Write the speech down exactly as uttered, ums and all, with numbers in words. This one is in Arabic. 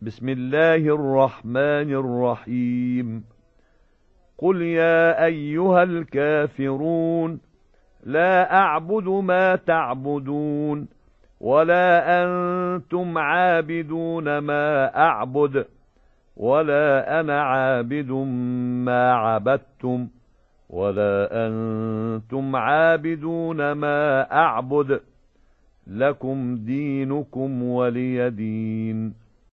بسم الله الرحمن الرحيم قل يا أيها الكافرون لا أعبد ما تعبدون ولا أنتم عابدون ما أعبد ولا أنا عابد ما عبدتم ولا أنتم عابدون ما أعبد لكم دينكم ولي دين.